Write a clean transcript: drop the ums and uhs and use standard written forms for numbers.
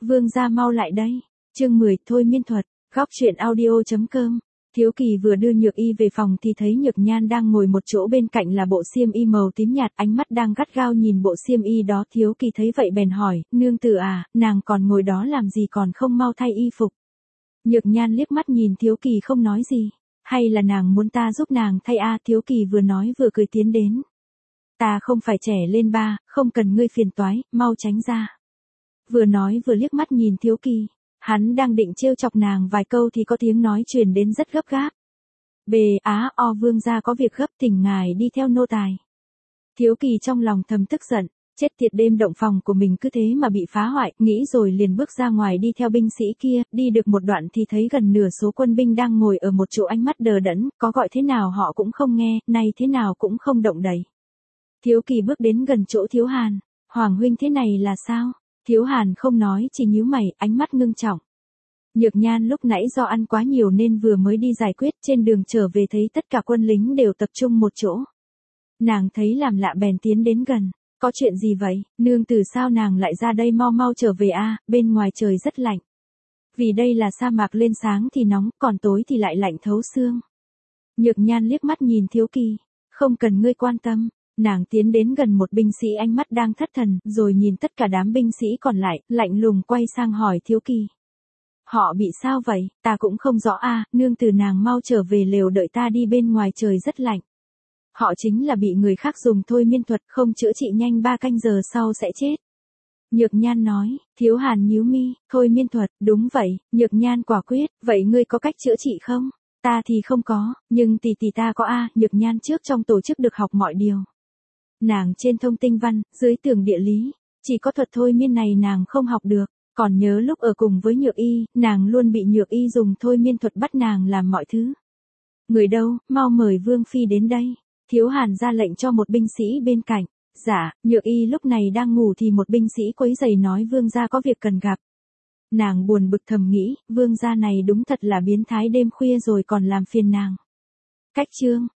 Vương gia mau lại đây. Chương 10 thôi miên thuật, góc truyện audio.com. Thiếu Kỳ vừa đưa Nhược Y về phòng thì thấy Nhược Nhan đang ngồi một chỗ, bên cạnh là bộ xiêm y màu tím nhạt, ánh mắt đang gắt gao nhìn bộ xiêm y đó. Thiếu Kỳ thấy vậy bèn hỏi, nương tử à, nàng còn ngồi đó làm gì, còn không mau thay y phục. Nhược Nhan liếc mắt nhìn Thiếu Kỳ không nói gì. Hay là nàng muốn ta giúp nàng thay a? Thiếu Kỳ vừa nói vừa cười tiến đến. Ta không phải trẻ lên ba, không cần ngươi phiền toái, mau tránh ra. Vừa nói vừa liếc mắt nhìn Thiếu Kỳ. Hắn đang định trêu chọc nàng vài câu thì có tiếng nói truyền đến rất gấp gáp. Bề á o, vương gia có việc gấp, thỉnh ngài đi theo nô tài. Thiếu Kỳ trong lòng thầm tức giận, chết tiệt, đêm động phòng của mình cứ thế mà bị phá hoại, nghĩ rồi liền bước ra ngoài đi theo binh sĩ kia. Đi được một đoạn thì thấy gần nửa số quân binh đang ngồi ở một chỗ, ánh mắt đờ đẫn, có gọi thế nào họ cũng không nghe, nay thế nào cũng không động đậy. Thiếu Kỳ bước đến gần chỗ Thiếu Hàn. Hoàng huynh, thế này là sao? Thiếu Hàn không nói, chỉ nhíu mày, ánh mắt ngưng trọng. Nhược Nhan lúc nãy do ăn quá nhiều nên vừa mới đi giải quyết, trên đường trở về thấy tất cả quân lính đều tập trung một chỗ. Nàng thấy làm lạ bèn tiến đến gần. Có chuyện gì vậy, nương tử sao nàng lại ra đây, mau mau trở về a, bên ngoài trời rất lạnh. Vì đây là sa mạc, lên sáng thì nóng, còn tối thì lại lạnh thấu xương. Nhược Nhan liếc mắt nhìn Thiếu Kỳ. Không cần ngươi quan tâm. Nàng tiến đến gần một binh sĩ, ánh mắt đang thất thần, rồi nhìn tất cả đám binh sĩ còn lại, lạnh lùng quay sang hỏi Thiếu Kỳ. Họ bị sao vậy? Ta cũng không rõ a, nương tử nàng mau trở về lều đợi ta đi, bên ngoài trời rất lạnh. Họ chính là bị người khác dùng thôi miên thuật, không chữa trị nhanh 3 canh giờ sau sẽ chết. Nhược Nhan nói. Thiếu Hàn nhíu mi, thôi miên thuật, đúng vậy. Nhược Nhan quả quyết, vậy ngươi có cách chữa trị không? Ta thì không có, nhưng tỷ tỷ ta có a. Nhược Nhan trước trong tổ chức được học mọi điều. Nàng trên thông tinh văn, dưới tường địa lý, chỉ có thuật thôi miên này nàng không học được. Còn nhớ lúc ở cùng với Nhược Y, nàng luôn bị Nhược Y dùng thôi miên thuật bắt nàng làm mọi thứ. Người đâu, mau mời Vương Phi đến đây. Thiếu Hàn ra lệnh cho một binh sĩ bên cạnh. Dạ, Nhược Y lúc này đang ngủ thì một binh sĩ quấy rầy nói vương gia có việc cần gặp. Nàng buồn bực thầm nghĩ, vương gia này đúng thật là biến thái, đêm khuya rồi còn làm phiền nàng. Cách chương